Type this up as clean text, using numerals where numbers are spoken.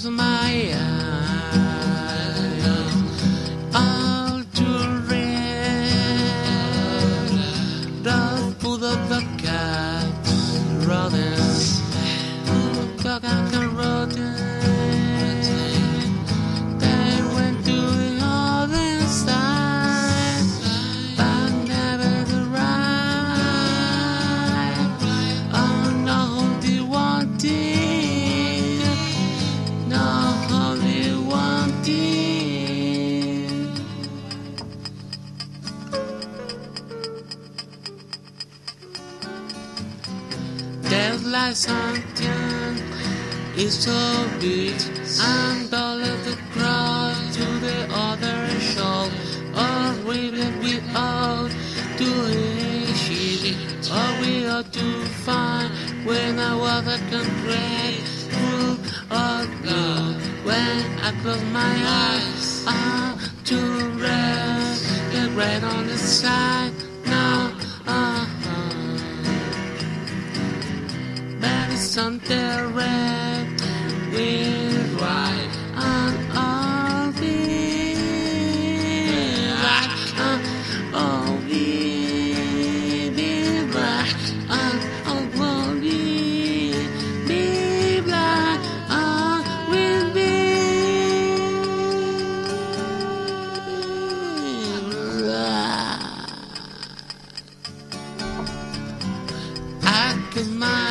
close my eyes, all too red, the food of the cats, rodents, dog and rodents, they went to the other side, but never the right. Oh no, they wanted, no, they wanted. There's like something is so big, and all of the crowd to the other shore, or we will be out to a ship, or we ought to find when I was a concrete full of blue. When I close my eyes, I'm too red, get red on the side now. There is something red with white and all the black. Oh, we be black and all we be black and we'll be black. I kiss my